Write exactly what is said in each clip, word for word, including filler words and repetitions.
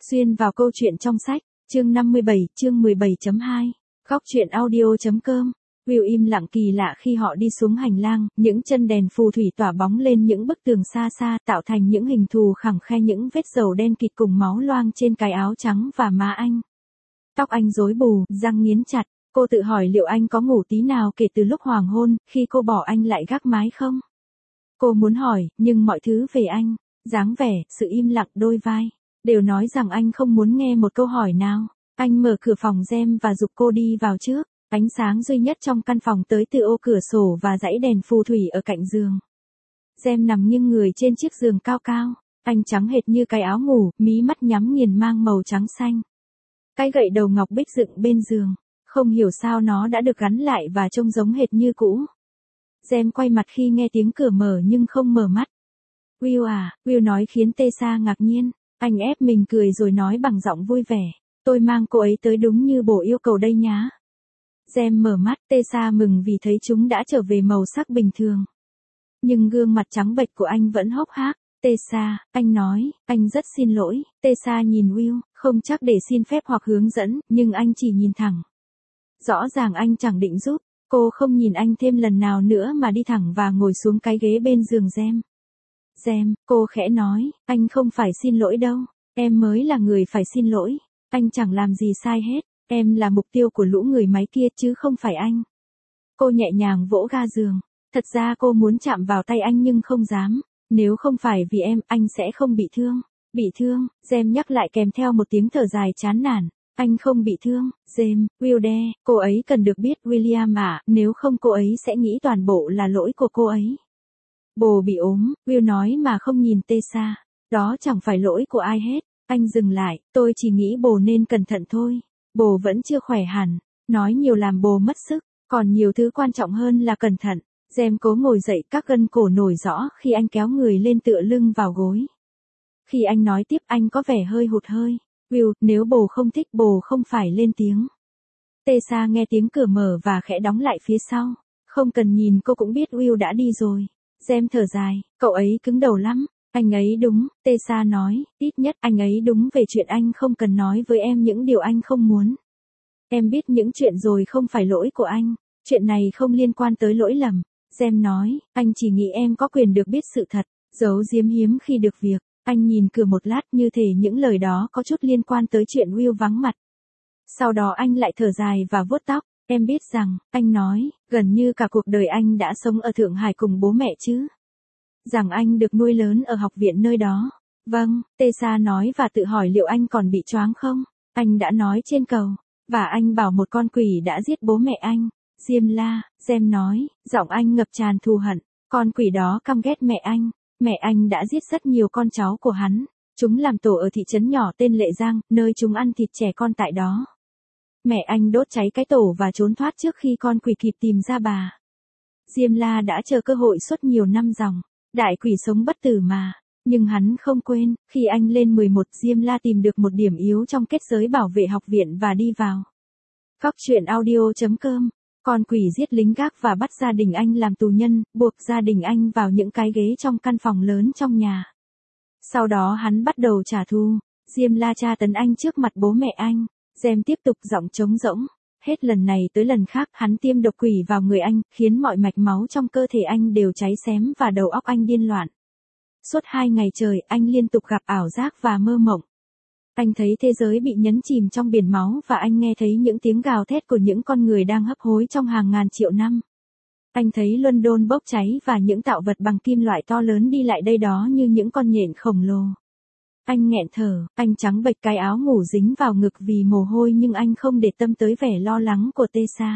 Xuyên vào câu chuyện trong sách, chương năm mươi bảy, chương mười bảy chấm hai, góc truyện audio.com. Will im lặng kỳ lạ khi họ đi xuống hành lang, những chân đèn phù thủy tỏa bóng lên những bức tường xa xa, tạo thành những hình thù khẳng khe những vết dầu đen kịt cùng máu loang trên cái áo trắng và má anh. Tóc anh rối bù, răng nghiến chặt, cô tự hỏi liệu anh có ngủ tí nào kể từ lúc hoàng hôn, khi cô bỏ anh lại gác mái không? Cô muốn hỏi, nhưng mọi thứ về anh, dáng vẻ, sự im lặng đôi vai, đều nói rằng anh không muốn nghe một câu hỏi nào. Anh mở cửa phòng gem và giục cô đi vào trước. Ánh sáng duy nhất trong căn phòng tới từ ô cửa sổ và dãy đèn phù thủy ở cạnh giường. Gem nằm nghiêng người trên chiếc giường cao cao. Anh trắng hệt như cái áo ngủ, mí mắt nhắm nghiền mang màu trắng xanh. Cái gậy đầu ngọc bích dựng bên giường. Không hiểu sao nó đã được gắn lại và trông giống hệt như cũ. Gem quay mặt khi nghe tiếng cửa mở nhưng không mở mắt. Will à, Will nói khiến Tessa ngạc nhiên. Anh ép mình cười rồi nói bằng giọng vui vẻ. Tôi mang cô ấy tới đúng như bố yêu cầu đây nhá. Gem mở mắt, Tessa mừng vì thấy chúng đã trở về màu sắc bình thường. Nhưng gương mặt trắng bệch của anh vẫn hốc hác. Tessa, anh nói, anh rất xin lỗi. Tessa nhìn Will, không chắc để xin phép hoặc hướng dẫn, nhưng anh chỉ nhìn thẳng. Rõ ràng anh chẳng định giúp. Cô không nhìn anh thêm lần nào nữa mà đi thẳng và ngồi xuống cái ghế bên giường Gem. Gem, cô khẽ nói, anh không phải xin lỗi đâu. Em mới là người phải xin lỗi. Anh chẳng làm gì sai hết. Em là mục tiêu của lũ người máy kia chứ không phải anh. Cô nhẹ nhàng vỗ ga giường. Thật ra cô muốn chạm vào tay anh nhưng không dám. Nếu không phải vì em, anh sẽ không bị thương. Bị thương, Gem nhắc lại kèm theo một tiếng thở dài chán nản. Anh không bị thương, Gem, Will đe, cô ấy cần được biết William ạ, nếu không cô ấy sẽ nghĩ toàn bộ là lỗi của cô ấy. Bồ bị ốm, Will nói mà không nhìn Tessa. Đó chẳng phải lỗi của ai hết. Anh dừng lại, tôi chỉ nghĩ bồ nên cẩn thận thôi. Bồ vẫn chưa khỏe hẳn, nói nhiều làm bồ mất sức, còn nhiều thứ quan trọng hơn là cẩn thận. Gem cố ngồi dậy, các gân cổ nổi rõ khi anh kéo người lên tựa lưng vào gối. Khi anh nói tiếp anh có vẻ hơi hụt hơi. Will, nếu bồ không thích bồ không phải lên tiếng. Tessa nghe tiếng cửa mở và khẽ đóng lại phía sau. Không cần nhìn cô cũng biết Will đã đi rồi. Gem thở dài, cậu ấy cứng đầu lắm. Anh ấy đúng, Tessa nói, ít nhất anh ấy đúng về chuyện anh không cần nói với em những điều anh không muốn. Em biết những chuyện rồi không phải lỗi của anh, chuyện này không liên quan tới lỗi lầm. Gem nói, anh chỉ nghĩ em có quyền được biết sự thật, giấu giếm hiếm khi được việc. Anh nhìn cửa một lát như thể những lời đó có chút liên quan tới chuyện Will vắng mặt. Sau đó anh lại thở dài và vuốt tóc, em biết rằng, anh nói, gần như cả cuộc đời anh đã sống ở Thượng Hải cùng bố mẹ chứ. Rằng anh được nuôi lớn ở học viện nơi đó. Vâng, Tessa nói và tự hỏi liệu anh còn bị choáng không? Anh đã nói trên cầu. Và anh bảo một con quỷ đã giết bố mẹ anh. Diêm la, Gem nói, giọng anh ngập tràn thù hận. Con quỷ đó căm ghét mẹ anh. Mẹ anh đã giết rất nhiều con cháu của hắn. Chúng làm tổ ở thị trấn nhỏ tên Lệ Giang, nơi chúng ăn thịt trẻ con tại đó. Mẹ anh đốt cháy cái tổ và trốn thoát trước khi con quỷ kịp tìm ra bà. Diêm la đã chờ cơ hội suốt nhiều năm dòng. Đại quỷ sống bất tử mà. Nhưng hắn không quên, khi anh lên mười một Diêm la tìm được một điểm yếu trong kết giới bảo vệ học viện và đi vào. Góc truyện audio.com. Con quỷ giết lính gác và bắt gia đình anh làm tù nhân, buộc gia đình anh vào những cái ghế trong căn phòng lớn trong nhà. Sau đó hắn bắt đầu trả thù. Diêm la tra tấn anh trước mặt bố mẹ anh. Gem tiếp tục giọng trống rỗng. Hết lần này tới lần khác hắn tiêm độc quỷ vào người anh, khiến mọi mạch máu trong cơ thể anh đều cháy xém và đầu óc anh điên loạn. Suốt hai ngày trời anh liên tục gặp ảo giác và mơ mộng. Anh thấy thế giới bị nhấn chìm trong biển máu và anh nghe thấy những tiếng gào thét của những con người đang hấp hối trong hàng ngàn triệu năm. Anh thấy London bốc cháy và những tạo vật bằng kim loại to lớn đi lại đây đó như những con nhện khổng lồ. Anh nghẹn thở, anh trắng bệch cái áo ngủ dính vào ngực vì mồ hôi nhưng anh không để tâm tới vẻ lo lắng của Tessa.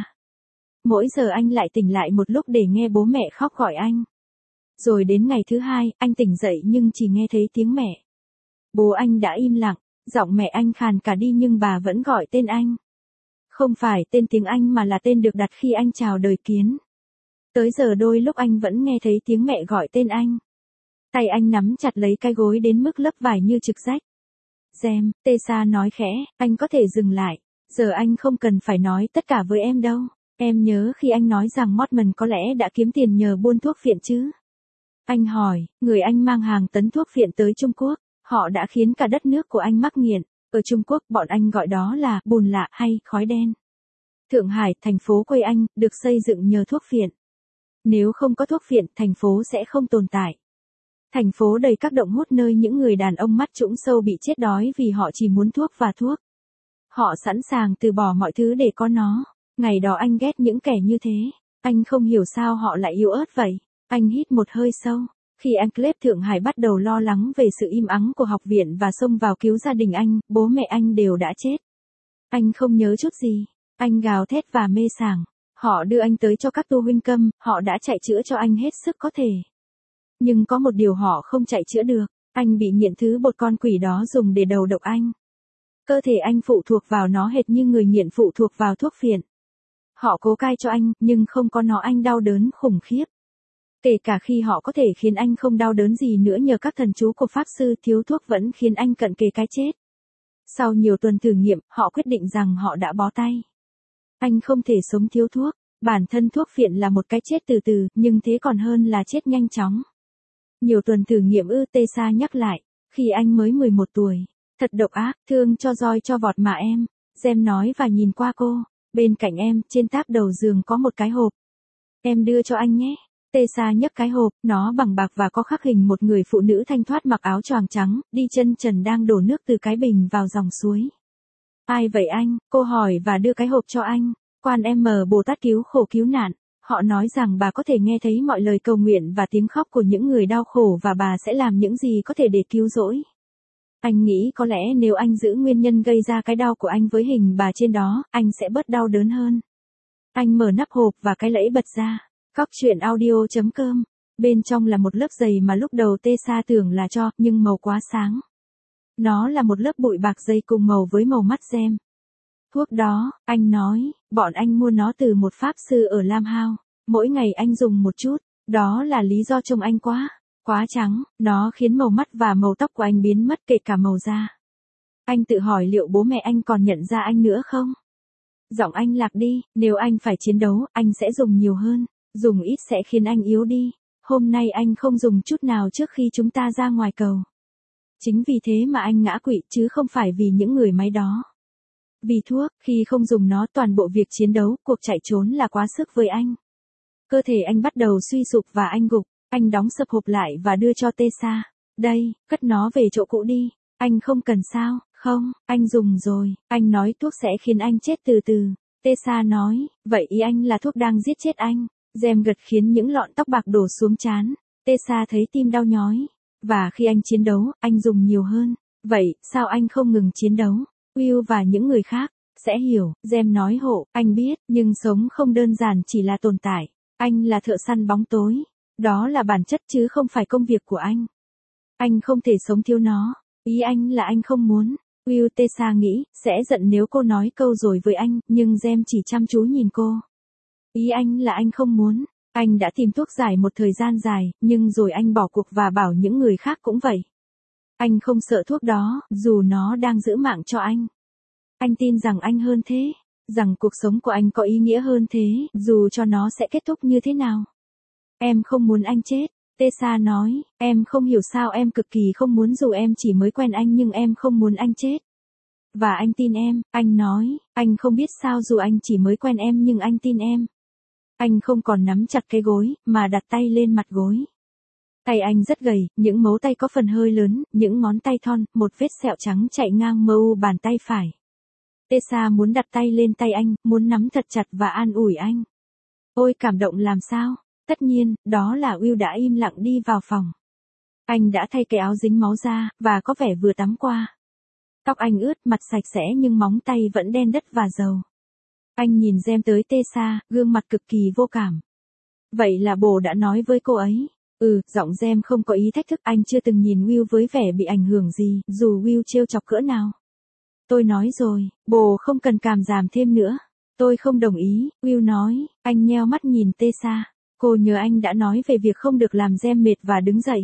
Mỗi giờ anh lại tỉnh lại một lúc để nghe bố mẹ khóc gọi anh. Rồi đến ngày thứ hai, anh tỉnh dậy nhưng chỉ nghe thấy tiếng mẹ. Bố anh đã im lặng, giọng mẹ anh khàn cả đi nhưng bà vẫn gọi tên anh. Không phải tên tiếng Anh mà là tên được đặt khi anh chào đời Kiến. Tới giờ đôi lúc anh vẫn nghe thấy tiếng mẹ gọi tên anh. Tay anh nắm chặt lấy cái gối đến mức lớp vải như trực rách. Gem, Tessa nói khẽ, anh có thể dừng lại. Giờ anh không cần phải nói tất cả với em đâu. Em nhớ khi anh nói rằng Mortman có lẽ đã kiếm tiền nhờ buôn thuốc phiện chứ. Anh hỏi, người anh mang hàng tấn thuốc phiện tới Trung Quốc. Họ đã khiến cả đất nước của anh mắc nghiện. Ở Trung Quốc, bọn anh gọi đó là bùn lạ hay khói đen. Thượng Hải, thành phố quê anh, được xây dựng nhờ thuốc phiện. Nếu không có thuốc phiện, thành phố sẽ không tồn tại. Thành phố đầy các động hút nơi những người đàn ông mắt trũng sâu bị chết đói vì họ chỉ muốn thuốc và thuốc. Họ sẵn sàng từ bỏ mọi thứ để có nó. Ngày đó anh ghét những kẻ như thế. Anh không hiểu sao họ lại yếu ớt vậy. Anh hít một hơi sâu. Khi Enclave Thượng Hải bắt đầu lo lắng về sự im ắng của học viện và xông vào cứu gia đình anh, bố mẹ anh đều đã chết. Anh không nhớ chút gì. Anh gào thét và mê sảng. Họ đưa anh tới cho các tu huynh câm, họ đã chạy chữa cho anh hết sức có thể. Nhưng có một điều họ không chạy chữa được, anh bị nghiện thứ bột con quỷ đó dùng để đầu độc anh. Cơ thể anh phụ thuộc vào nó hệt như người nghiện phụ thuộc vào thuốc phiện. Họ cố cai cho anh, nhưng không có nó anh đau đớn khủng khiếp. Kể cả khi họ có thể khiến anh không đau đớn gì nữa nhờ các thần chú của Pháp Sư, thiếu thuốc vẫn khiến anh cận kề cái chết. Sau nhiều tuần thử nghiệm, họ quyết định rằng họ đã bó tay. Anh không thể sống thiếu thuốc, bản thân thuốc phiện là một cái chết từ từ, nhưng thế còn hơn là chết nhanh chóng. Nhiều tuần thử nghiệm ư, Tessa nhắc lại, khi anh mới mười một tuổi. Thật độc ác, thương cho roi cho vọt mà em. Gem nói và nhìn qua cô. Bên cạnh em, trên táp đầu giường có một cái hộp. Em đưa cho anh nhé. Tessa nhấc cái hộp, nó bằng bạc và có khắc hình một người phụ nữ thanh thoát mặc áo choàng trắng, đi chân trần đang đổ nước từ cái bình vào dòng suối. Ai vậy anh? Cô hỏi và đưa cái hộp cho anh. Quan em mờ Bồ Tát cứu khổ cứu nạn. Họ nói rằng bà có thể nghe thấy mọi lời cầu nguyện và tiếng khóc của những người đau khổ và bà sẽ làm những gì có thể để cứu rỗi. Anh nghĩ có lẽ nếu anh giữ nguyên nhân gây ra cái đau của anh với hình bà trên đó, anh sẽ bớt đau đớn hơn. Anh mở nắp hộp và cái lẫy bật ra. Cóc truyện audio chấm com. Bên trong là một lớp giày mà lúc đầu Tessa tưởng là cho, nhưng màu quá sáng. Nó là một lớp bụi bạc dày cùng màu với màu mắt Gem. Thuốc đó, anh nói, bọn anh mua nó từ một pháp sư ở Lam Hao. Mỗi ngày anh dùng một chút, đó là lý do trông anh quá, quá trắng, nó khiến màu mắt và màu tóc của anh biến mất kể cả màu da. Anh tự hỏi liệu bố mẹ anh còn nhận ra anh nữa không? Giọng anh lạc đi, nếu anh phải chiến đấu, anh sẽ dùng nhiều hơn, dùng ít sẽ khiến anh yếu đi. Hôm nay anh không dùng chút nào trước khi chúng ta ra ngoài cầu. Chính vì thế mà anh ngã quỵ chứ không phải vì những người máy đó. Vì thuốc, khi không dùng nó toàn bộ việc chiến đấu, cuộc chạy trốn là quá sức với anh. Cơ thể anh bắt đầu suy sụp và anh gục, anh đóng sập hộp lại và đưa cho Tessa. Đây, cất nó về chỗ cũ đi, anh không cần sao, không, anh dùng rồi, anh nói thuốc sẽ khiến anh chết từ từ. Tessa nói, vậy ý anh là thuốc đang giết chết anh. Gem gật khiến những lọn tóc bạc đổ xuống trán. Tessa thấy tim đau nhói. Và khi anh chiến đấu, anh dùng nhiều hơn. Vậy, sao anh không ngừng chiến đấu? Will và những người khác sẽ hiểu, Gem nói hộ, anh biết, nhưng sống không đơn giản chỉ là tồn tại. Anh là thợ săn bóng tối. Đó là bản chất chứ không phải công việc của anh. Anh không thể sống thiếu nó. Ý anh là anh không muốn. Will Tessa nghĩ, sẽ giận nếu cô nói câu rồi với anh, nhưng Gem chỉ chăm chú nhìn cô. Ý anh là anh không muốn. Anh đã tìm thuốc giải một thời gian dài, nhưng rồi anh bỏ cuộc và bảo những người khác cũng vậy. Anh không sợ thuốc đó, dù nó đang giữ mạng cho anh. Anh tin rằng anh hơn thế, rằng cuộc sống của anh có ý nghĩa hơn thế, dù cho nó sẽ kết thúc như thế nào. Em không muốn anh chết, Tessa nói, em không hiểu sao em cực kỳ không muốn dù em chỉ mới quen anh nhưng em không muốn anh chết. Và anh tin em, anh nói, anh không biết sao dù anh chỉ mới quen em nhưng anh tin em. Anh không còn nắm chặt cái gối, mà đặt tay lên mặt gối. Tay anh rất gầy, những mấu tay có phần hơi lớn, những ngón tay thon, một vết sẹo trắng chạy ngang mờ u bàn tay phải. Tessa muốn đặt tay lên tay anh, muốn nắm thật chặt và an ủi anh. Ôi cảm động làm sao? Tất nhiên, đó là Will đã im lặng đi vào phòng. Anh đã thay cái áo dính máu ra, và có vẻ vừa tắm qua. Tóc anh ướt, mặt sạch sẽ nhưng móng tay vẫn đen đất và dầu. Anh nhìn Gem tới Tessa, gương mặt cực kỳ vô cảm. Vậy là bồ đã nói với cô ấy. Ừ, giọng Gem không có ý thách thức, anh chưa từng nhìn Will với vẻ bị ảnh hưởng gì, dù Will trêu chọc cỡ nào. Tôi nói rồi, bồ không cần cảm giảm thêm nữa. Tôi không đồng ý, Will nói, anh nheo mắt nhìn Tessa. Cô nhớ anh đã nói về việc không được làm Gem mệt và đứng dậy.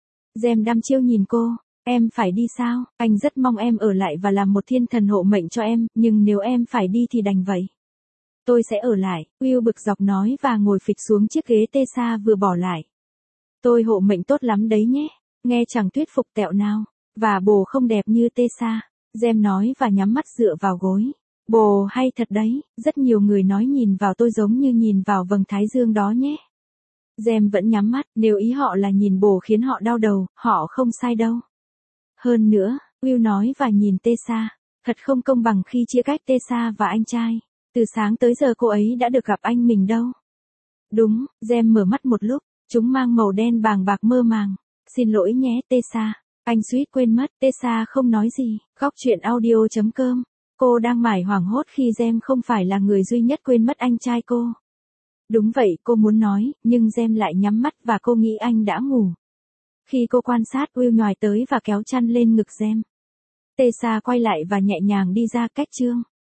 Gem đăm chiêu nhìn cô, em phải đi sao? Anh rất mong em ở lại và làm một thiên thần hộ mệnh cho em, nhưng nếu em phải đi thì đành vậy. Tôi sẽ ở lại, Will bực dọc nói và ngồi phịch xuống chiếc ghế Tessa vừa bỏ lại. Tôi hộ mệnh tốt lắm đấy nhé, nghe chẳng thuyết phục tẹo nào, và bồ không đẹp như Tessa. Gem nói và nhắm mắt dựa vào gối. Bồ hay thật đấy, rất nhiều người nói nhìn vào tôi giống như nhìn vào vầng thái dương đó nhé. Gem vẫn nhắm mắt, nếu ý họ là nhìn bồ khiến họ đau đầu, họ không sai đâu. Hơn nữa, Will nói và nhìn Tessa. Thật không công bằng khi chia cách Tessa và anh trai. Từ sáng tới giờ cô ấy đã được gặp anh mình đâu. Đúng, Gem mở mắt một lúc, chúng mang màu đen bàng bạc mơ màng. Xin lỗi nhé Tessa, anh suýt quên mất. Tessa không nói gì. Góc chuyện audio chấm com. Cô đang mải hoảng hốt khi Gem không phải là người duy nhất quên mất anh trai cô. Đúng vậy, cô muốn nói, nhưng Gem lại nhắm mắt và cô nghĩ anh đã ngủ. Khi cô quan sát, Will nhòi tới và kéo chăn lên ngực Gem. Tessa quay lại và nhẹ nhàng đi ra cách chương.